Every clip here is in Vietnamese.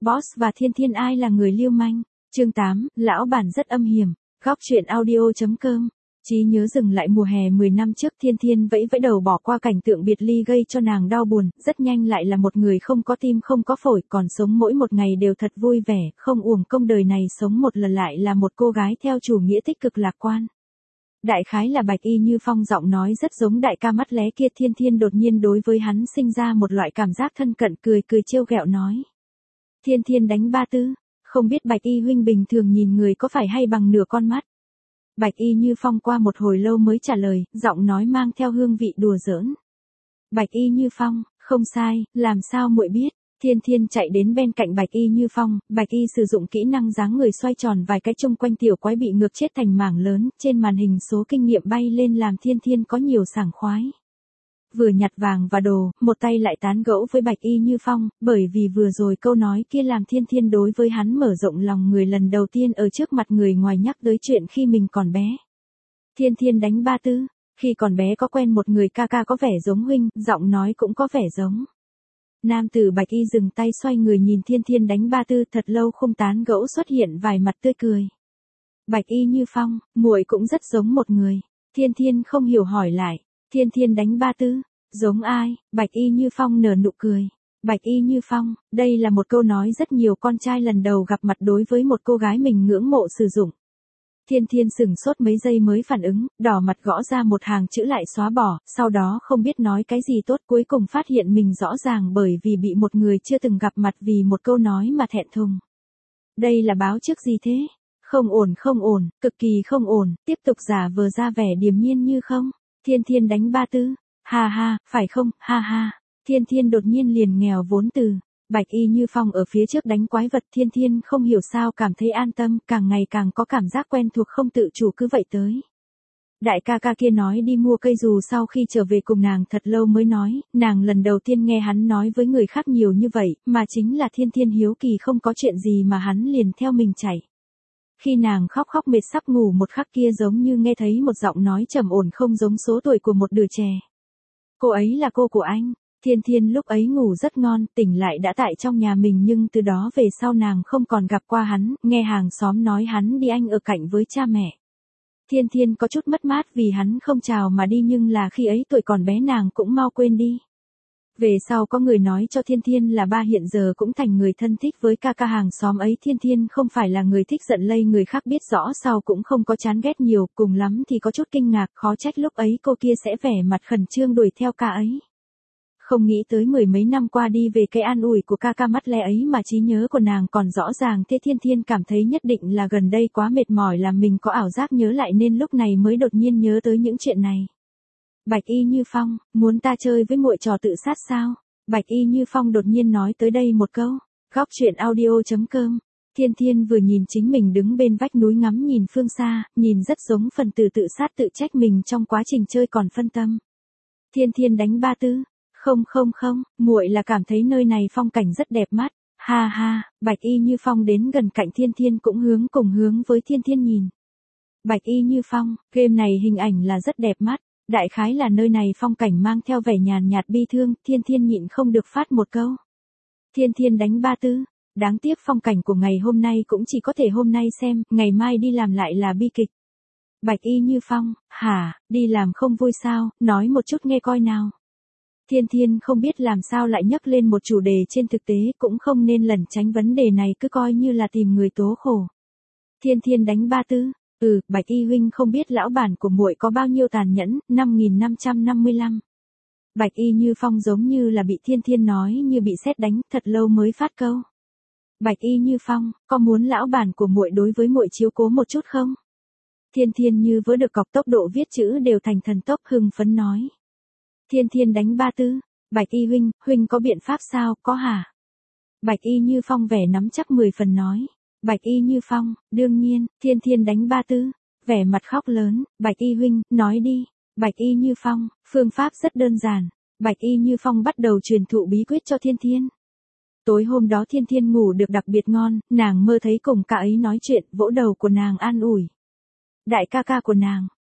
Boss và Thiên Thiên ai là người lưu manh? Chương 8, lão bản rất âm hiểm. Góc truyện audio.com. Trí nhớ dừng lại mùa hè 10 năm trước, Thiên Thiên vẫy vẫy đầu bỏ qua cảnh tượng biệt ly gây cho nàng đau buồn, rất nhanh lại là một người không có tim không có phổi, còn sống mỗi một ngày đều thật vui vẻ, không uổng công đời này sống một lần, lại là một cô gái theo chủ nghĩa tích cực lạc quan. Đại khái là Bạch Y Như Phong giọng nói rất giống đại ca mắt lé kia. Thiên Thiên đột nhiên đối với hắn sinh ra một loại cảm giác thân cận, cười trêu ghẹo nói. Thiên Thiên đánh ba tư, không biết Bạch Y huynh bình thường nhìn người có phải hay bằng nửa con mắt. Bạch Y Như Phong qua một hồi lâu mới trả lời, giọng nói mang theo hương vị đùa giỡn. Bạch Y Như Phong, không sai, làm sao muội biết? Thiên Thiên chạy đến bên cạnh Bạch Y Như Phong, Bạch Y sử dụng kỹ năng dáng người xoay tròn vài cái chung quanh tiểu quái bị ngược chết thành mảng lớn, trên màn hình số kinh nghiệm bay lên làm Thiên Thiên có nhiều sảng khoái. Vừa nhặt vàng và đồ, một tay lại tán gẫu với Bạch Y Như Phong, bởi vì vừa rồi câu nói kia làm Thiên Thiên đối với hắn mở rộng lòng người lần đầu tiên ở trước mặt người ngoài nhắc tới chuyện khi mình còn bé. Thiên Thiên đánh ba tư, khi còn bé có quen một người ca ca có vẻ giống huynh, giọng nói cũng có vẻ giống. Nam tử Bạch Y dừng tay xoay người nhìn Thiên Thiên đánh ba tư, thật lâu không tán gẫu xuất hiện vài mặt tươi cười. Bạch Y Như Phong, muội cũng rất giống một người. Thiên Thiên không hiểu hỏi lại. Thiên Thiên đánh ba tư, giống ai? Bạch Y Như Phong nở nụ cười. Bạch Y Như Phong, đây là một câu nói rất nhiều con trai lần đầu gặp mặt đối với một cô gái mình ngưỡng mộ sử dụng. Thiên Thiên sửng sốt mấy giây mới phản ứng, đỏ mặt gõ ra một hàng chữ lại xóa bỏ, sau đó không biết nói cái gì tốt, cuối cùng phát hiện mình rõ ràng bởi vì bị một người chưa từng gặp mặt vì một câu nói mà thẹn thùng. Đây là báo trước gì thế? Không ổn, cực kỳ không ổn, tiếp tục giả vờ ra vẻ điềm nhiên như không. Thiên Thiên đánh ba tư, ha ha, phải không, ha ha. Thiên Thiên đột nhiên liền nghèo vốn từ. Bạch Y Như Phong ở phía trước đánh quái vật, Thiên Thiên không hiểu sao cảm thấy an tâm, càng ngày càng có cảm giác quen thuộc, không tự chủ cứ vậy tới. Đại ca ca kia nói đi mua cây dù, sau khi trở về cùng nàng thật lâu mới nói, nàng lần đầu tiên nghe hắn nói với người khác nhiều như vậy, mà chính là Thiên Thiên hiếu kỳ không có chuyện gì mà hắn liền theo mình chạy. Khi nàng khóc mệt sắp ngủ một khắc kia giống như nghe thấy một giọng nói trầm ổn không giống số tuổi của một đứa trẻ. Cô ấy là cô của anh. Thiên Thiên lúc ấy ngủ rất ngon, tỉnh lại đã tại trong nhà mình, nhưng từ đó về sau nàng không còn gặp qua hắn, nghe hàng xóm nói hắn đi Anh ở cạnh với cha mẹ. Thiên Thiên có chút mất mát vì hắn không chào mà đi, nhưng là khi ấy tuổi còn bé nàng cũng mau quên đi. Về sau có người nói cho Thiên Thiên là ba hiện giờ cũng thành người thân thích với ca ca hàng xóm ấy. Thiên Thiên không phải là người thích giận lây người khác, biết rõ sau cũng không có chán ghét nhiều, cùng lắm thì có chút kinh ngạc, khó trách lúc ấy cô kia sẽ vẻ mặt khẩn trương đuổi theo ca ấy. Không nghĩ tới mười mấy năm qua đi về cái an ủi của ca ca mắt lé ấy mà trí nhớ của nàng còn rõ ràng thế. Thiên Thiên cảm thấy nhất định là gần đây quá mệt mỏi làm mình có ảo giác nhớ lại, nên lúc này mới đột nhiên nhớ tới những chuyện này. Bạch Y Như Phong, muốn ta chơi với muội trò tự sát sao? Bạch Y Như Phong đột nhiên nói tới đây một câu. Góc truyện audio.com. Thiên Thiên vừa nhìn chính mình đứng bên vách núi ngắm nhìn phương xa, nhìn rất giống phần tử tự sát tự trách mình trong quá trình chơi còn phân tâm. Thiên Thiên đánh ba tư. Không, muội là cảm thấy nơi này phong cảnh rất đẹp mắt. Ha ha, Bạch Y Như Phong đến gần cạnh Thiên Thiên cũng cùng hướng với Thiên Thiên nhìn. Bạch Y Như Phong, game này hình ảnh là rất đẹp mắt. Đại khái là nơi này phong cảnh mang theo vẻ nhàn nhạt bi thương, Thiên Thiên nhịn không được phát một câu. Thiên Thiên đánh ba tư, đáng tiếc phong cảnh của ngày hôm nay cũng chỉ có thể hôm nay xem, ngày mai đi làm lại là bi kịch. Bạch Y Như Phong, hả, đi làm không vui sao, nói một chút nghe coi nào. Thiên Thiên không biết làm sao lại nhắc lên một chủ đề trên thực tế cũng không nên lẩn tránh vấn đề này, cứ coi như là tìm người tố khổ. Thiên Thiên đánh ba tư. Bạch Y huynh không biết lão bản của muội có bao nhiêu tàn nhẫn, 5555. Bạch Y Như Phong giống như là bị Thiên Thiên nói như bị sét đánh, thật lâu mới phát câu. Bạch Y Như Phong, có muốn lão bản của muội đối với muội chiếu cố một chút không? Thiên Thiên như vỡ được cọc, tốc độ viết chữ đều thành thần tốc, hưng phấn nói. Thiên Thiên đánh ba tư, Bạch Y huynh có biện pháp sao, có hả? Bạch Y Như Phong vẻ nắm chắc 10 phần nói. Bạch Y Như Phong, đương nhiên. Thiên Thiên đánh ba tư, vẻ mặt khóc lớn. Bạch Y huynh, nói đi. Bạch Y Như Phong, phương pháp rất đơn giản. Bạch Y Như Phong bắt đầu truyền thụ bí quyết cho Thiên Thiên. Tối hôm đó Thiên Thiên ngủ được đặc biệt ngon, nàng mơ thấy cùng ca ấy nói chuyện, vỗ đầu của nàng an ủi. Đại ca ca của nàng,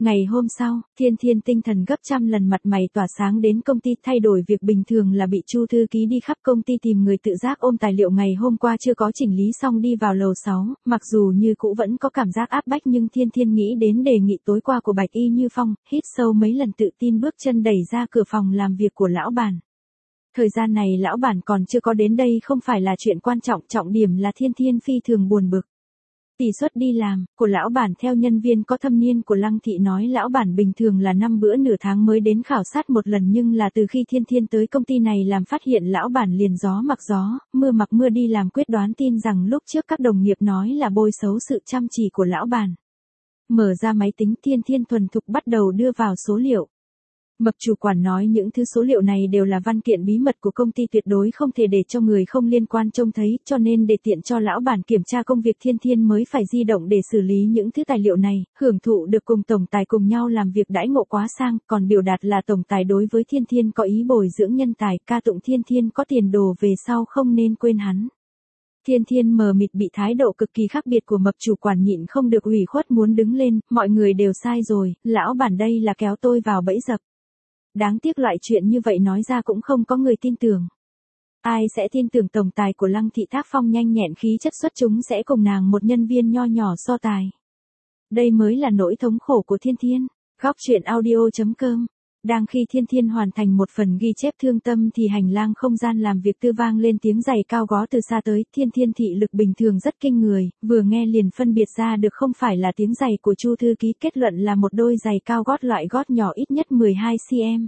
Ngày hôm sau, Thiên Thiên tinh thần gấp trăm lần mặt mày tỏa sáng đến công ty, thay đổi việc bình thường là bị Chu thư ký đi khắp công ty tìm người tự giác ôm tài liệu ngày hôm qua chưa có chỉnh lý xong đi vào lầu 6, mặc dù như cũ vẫn có cảm giác áp bách nhưng Thiên Thiên nghĩ đến đề nghị tối qua của Bạch Y Như Phong, hít sâu mấy lần tự tin bước chân đẩy ra cửa phòng làm việc của lão bản. Thời gian này lão bản còn chưa có đến đây không phải là chuyện quan trọng, trọng điểm là Thiên Thiên phi thường buồn bực. Tỷ suất đi làm của lão bản theo nhân viên có thâm niên của Lăng Thị nói lão bản bình thường là 5 bữa nửa tháng mới đến khảo sát một lần, nhưng là từ khi Thiên Thiên tới công ty này làm phát hiện lão bản liền gió mặc gió, mưa mặc mưa đi làm, quyết đoán tin rằng lúc trước các đồng nghiệp nói là bôi xấu sự chăm chỉ của lão bản. Mở ra máy tính, Thiên Thiên thuần thục bắt đầu đưa vào số liệu. Mập chủ quản nói những thứ số liệu này đều là văn kiện bí mật của công ty, tuyệt đối không thể để cho người không liên quan trông thấy, cho nên để tiện cho lão bản kiểm tra công việc, Thiên Thiên mới phải di động để xử lý những thứ tài liệu này, hưởng thụ được cùng tổng tài cùng nhau làm việc đãi ngộ quá sang, còn biểu đạt là tổng tài đối với Thiên Thiên có ý bồi dưỡng nhân tài, ca tụng Thiên Thiên có tiền đồ về sau không nên quên hắn. Thiên Thiên mờ mịt bị thái độ cực kỳ khác biệt của mập chủ quản nhịn không được ủy khuất muốn đứng lên, mọi người đều sai rồi, lão bản đây là kéo tôi vào bẫy dập. Đáng tiếc loại chuyện như vậy nói ra cũng không có người tin tưởng. Ai sẽ tin tưởng tổng tài của Lăng Thị Tác Phong nhanh nhẹn khí chất xuất chúng sẽ cùng nàng một nhân viên nho nhỏ so tài. Đây mới là nỗi thống khổ của Thiên Thiên. Góc truyện audio.com. Đang khi Thiên Thiên hoàn thành một phần ghi chép thương tâm thì hành lang không gian làm việc tư vang lên tiếng giày cao gót từ xa tới. Thiên Thiên thị lực bình thường rất kinh người, vừa nghe liền phân biệt ra được không phải là tiếng giày của Chu thư ký, kết luận là một đôi giày cao gót loại gót nhỏ ít nhất 12 cm.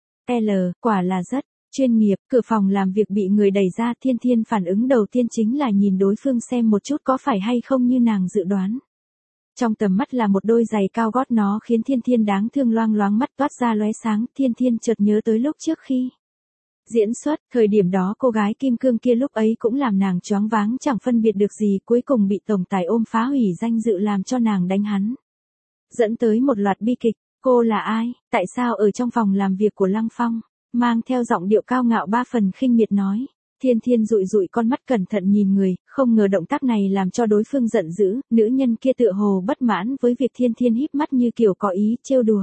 Quả là rất chuyên nghiệp. Cửa phòng làm việc bị người đẩy ra, Thiên Thiên phản ứng đầu tiên chính là nhìn đối phương xem một chút có phải hay không như nàng dự đoán. Trong tầm mắt là một đôi giày cao gót, nó khiến Thiên Thiên đáng thương, loang loáng mắt toát ra lóe sáng. Thiên Thiên chợt nhớ tới lúc trước khi diễn xuất, thời điểm đó cô gái kim cương kia lúc ấy cũng làm nàng choáng váng chẳng phân biệt được gì, cuối cùng bị tổng tài ôm phá hủy danh dự làm cho nàng đánh hắn. Dẫn tới một loạt bi kịch. Cô là ai, tại sao ở trong phòng làm việc của Lăng Phong? Mang theo giọng điệu cao ngạo ba phần khinh miệt nói. Thiên Thiên dụi dụi con mắt cẩn thận nhìn người, không ngờ động tác này làm cho đối phương giận dữ, nữ nhân kia tựa hồ bất mãn với việc Thiên Thiên híp mắt như kiểu có ý trêu đùa.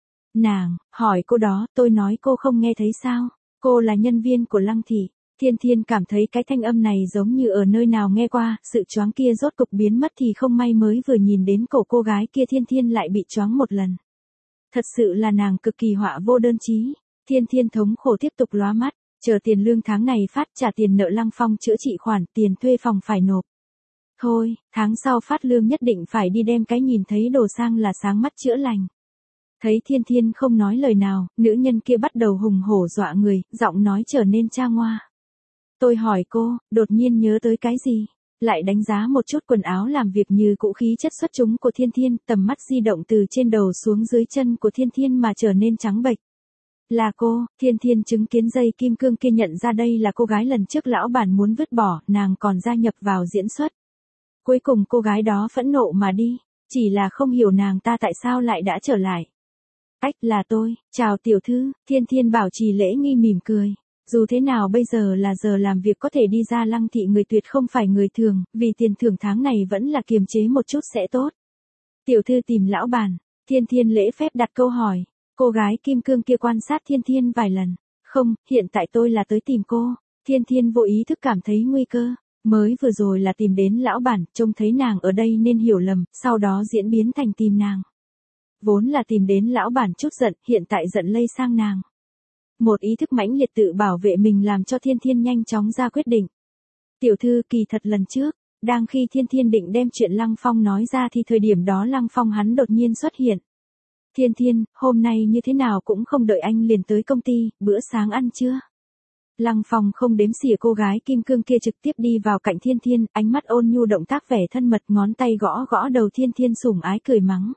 Nàng, hỏi cô đó, tôi nói cô không nghe thấy sao? Cô là nhân viên của Lăng Thị. Thiên Thiên cảm thấy cái thanh âm này giống như ở nơi nào nghe qua, sự choáng kia rốt cục biến mất thì không may mới vừa nhìn đến cổ cô gái kia Thiên Thiên lại bị choáng một lần. Thật sự là nàng cực kỳ họa vô đơn chí. Thiên Thiên thống khổ tiếp tục lóa mắt, chờ tiền lương tháng này phát, trả tiền nợ Lăng Phong chữa trị khoản, tiền thuê phòng phải nộp. Thôi, tháng sau phát lương nhất định phải đi đem cái nhìn thấy đồ sang là sáng mắt chữa lành. Thấy Thiên Thiên không nói lời nào, nữ nhân kia bắt đầu hùng hổ dọa người, giọng nói trở nên cha ngoa. Tôi hỏi cô, đột nhiên nhớ tới cái gì? Lại đánh giá một chút quần áo làm việc như cũ, khí chất xuất chúng của Thiên Thiên, tầm mắt di động từ trên đầu xuống dưới chân của Thiên Thiên mà trở nên trắng bệch. Là cô. Thiên Thiên chứng kiến dây kim cương kia nhận ra đây là cô gái lần trước lão bản muốn vứt bỏ, nàng còn gia nhập vào diễn xuất. Cuối cùng cô gái đó phẫn nộ mà đi, chỉ là không hiểu nàng ta tại sao lại đã trở lại. Ách, là tôi, chào tiểu thư. Thiên Thiên bảo trì lễ nghi mỉm cười. Dù thế nào bây giờ là giờ làm việc, có thể đi ra Lăng Thị người tuyệt không phải người thường, vì tiền thưởng tháng này vẫn là kiềm chế một chút sẽ tốt. Tiểu thư tìm lão bản. Thiên Thiên lễ phép đặt câu hỏi. Cô gái kim cương kia quan sát Thiên Thiên vài lần. Không, hiện tại tôi là tới tìm cô. Thiên Thiên vô ý thức cảm thấy nguy cơ. Mới vừa rồi là tìm đến lão bản, trông thấy nàng ở đây nên hiểu lầm, sau đó diễn biến thành tìm nàng. Vốn là tìm đến lão bản chút giận, hiện tại giận lây sang nàng. Một ý thức mãnh liệt tự bảo vệ mình làm cho Thiên Thiên nhanh chóng ra quyết định. Tiểu thư, kỳ thật lần trước, đang khi Thiên Thiên định đem chuyện Lăng Phong nói ra thì thời điểm đó Lăng Phong hắn đột nhiên xuất hiện. Thiên Thiên, hôm nay như thế nào cũng không đợi anh liền tới công ty, bữa sáng ăn chưa? Lăng Phong không đếm xỉa cô gái kim cương kia, trực tiếp đi vào cạnh Thiên Thiên, ánh mắt ôn nhu, động tác vẻ thân mật, ngón tay gõ gõ đầu Thiên Thiên, sủng ái cười mắng.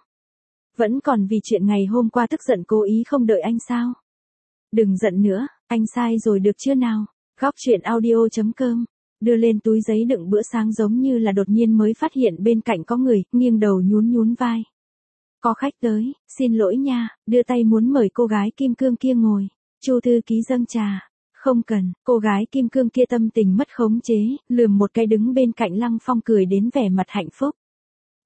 Vẫn còn vì chuyện ngày hôm qua tức giận cố ý không đợi anh sao? Đừng giận nữa, anh sai rồi được chưa nào? Góc truyện audio.com. Đưa lên túi giấy đựng bữa sáng giống như là đột nhiên mới phát hiện bên cạnh có người, nghiêng đầu nhún nhún vai. Có khách tới, xin lỗi nha, đưa tay muốn mời cô gái kim cương kia ngồi. Chu thư ký dâng trà. Không cần. Cô gái kim cương kia tâm tình mất khống chế, lườm một cái đứng bên cạnh Lăng Phong, cười đến vẻ mặt hạnh phúc.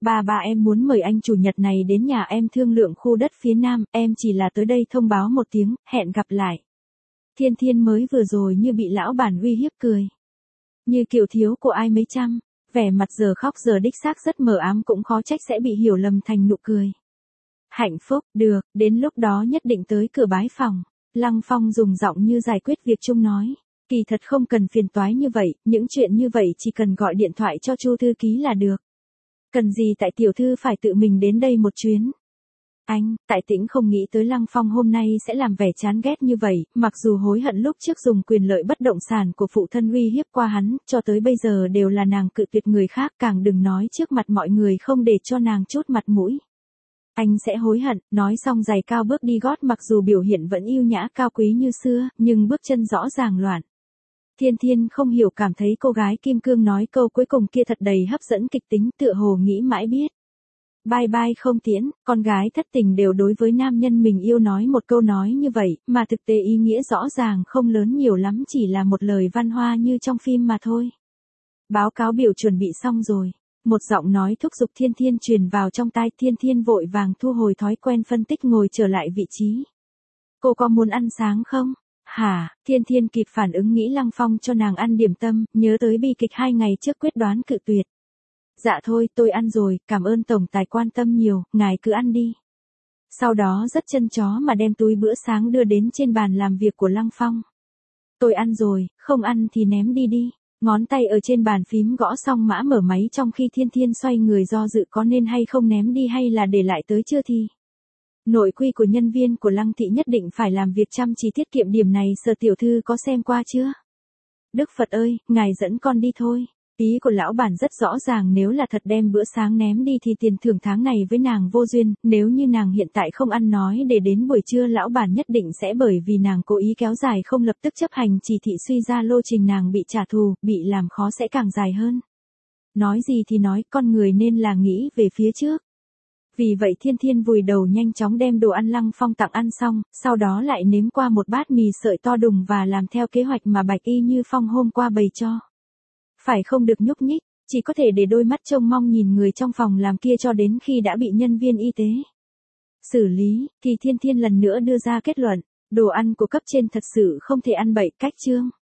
Ba em muốn mời anh chủ nhật này đến nhà em thương lượng khu đất phía nam, em chỉ là tới đây thông báo một tiếng, hẹn gặp lại. Thiên Thiên mới vừa rồi như bị lão bản uy hiếp cười. Như kiểu thiếu của ai mấy trăm, vẻ mặt giờ khóc giờ đích xác rất mờ ám cũng khó trách sẽ bị hiểu lầm thành nụ cười. Hạnh phúc, được, đến lúc đó nhất định tới cửa bái phòng. Lăng Phong dùng giọng như giải quyết việc chung nói. Kỳ thật không cần phiền toái như vậy, những chuyện như vậy chỉ cần gọi điện thoại cho Chu thư ký là được. Cần gì tại tiểu thư phải tự mình đến đây một chuyến. Anh, tại Tĩnh không nghĩ tới Lăng Phong hôm nay sẽ làm vẻ chán ghét như vậy, mặc dù hối hận lúc trước dùng quyền lợi bất động sản của phụ thân uy hiếp qua hắn, cho tới bây giờ đều là nàng cự tuyệt người khác, càng đừng nói trước mặt mọi người không để cho nàng chút mặt mũi. Anh sẽ hối hận, nói xong giày cao bước đi gót mặc dù biểu hiện vẫn yêu nhã cao quý như xưa, nhưng bước chân rõ ràng loạn. Thiên Thiên không hiểu cảm thấy cô gái kim cương nói câu cuối cùng kia thật đầy hấp dẫn kịch tính tựa hồ nghĩ mãi biết. Bye bye không tiễn, con gái thất tình đều đối với nam nhân mình yêu nói một câu nói như vậy, mà thực tế ý nghĩa rõ ràng không lớn nhiều lắm chỉ là một lời văn hoa như trong phim mà thôi. Báo cáo biểu chuẩn bị xong rồi. Một giọng nói thúc giục Thiên Thiên truyền vào trong tai. Thiên Thiên vội vàng thu hồi thói quen phân tích ngồi trở lại vị trí. Cô có muốn ăn sáng không? Hả? Thiên Thiên kịp phản ứng nghĩ Lăng Phong cho nàng ăn điểm tâm, nhớ tới bi kịch 2 ngày trước quyết đoán cự tuyệt. Dạ thôi, tôi ăn rồi, cảm ơn tổng tài quan tâm nhiều, ngài cứ ăn đi. Sau đó rất chân chó mà đem túi bữa sáng đưa đến trên bàn làm việc của Lăng Phong. Tôi ăn rồi, không ăn thì ném đi đi. Ngón tay ở trên bàn phím gõ xong mã mở máy trong khi Thiên Thiên xoay người do dự có nên hay không ném đi hay là để lại tới trưa thì. Nội quy của nhân viên của Lăng thị nhất định phải làm việc chăm chỉ tiết kiệm điểm này Sở tiểu thư có xem qua chưa? Đức Phật ơi, ngài dẫn con đi thôi. Ý của lão bản rất rõ ràng nếu là thật đem bữa sáng ném đi thì tiền thưởng tháng này với nàng vô duyên, nếu như nàng hiện tại không ăn nói để đến buổi trưa lão bản nhất định sẽ bởi vì nàng cố ý kéo dài không lập tức chấp hành chỉ thị suy ra lô trình nàng bị trả thù, bị làm khó sẽ càng dài hơn. Nói gì thì nói, con người nên là nghĩ về phía trước. Vì vậy Thiên Thiên vùi đầu nhanh chóng đem đồ ăn Lăng Phong tặng ăn xong, sau đó lại nếm qua một bát mì sợi to đùng và làm theo kế hoạch mà Bạch Y Như Phong hôm qua bày cho. Phải không được nhúc nhích, chỉ có thể để đôi mắt trông mong nhìn người trong phòng làm kia cho đến khi đã bị nhân viên y tế xử lý, thì Thiên Thiên lần nữa đưa ra kết luận, đồ ăn của cấp trên thật sự không thể ăn bậy cách chương.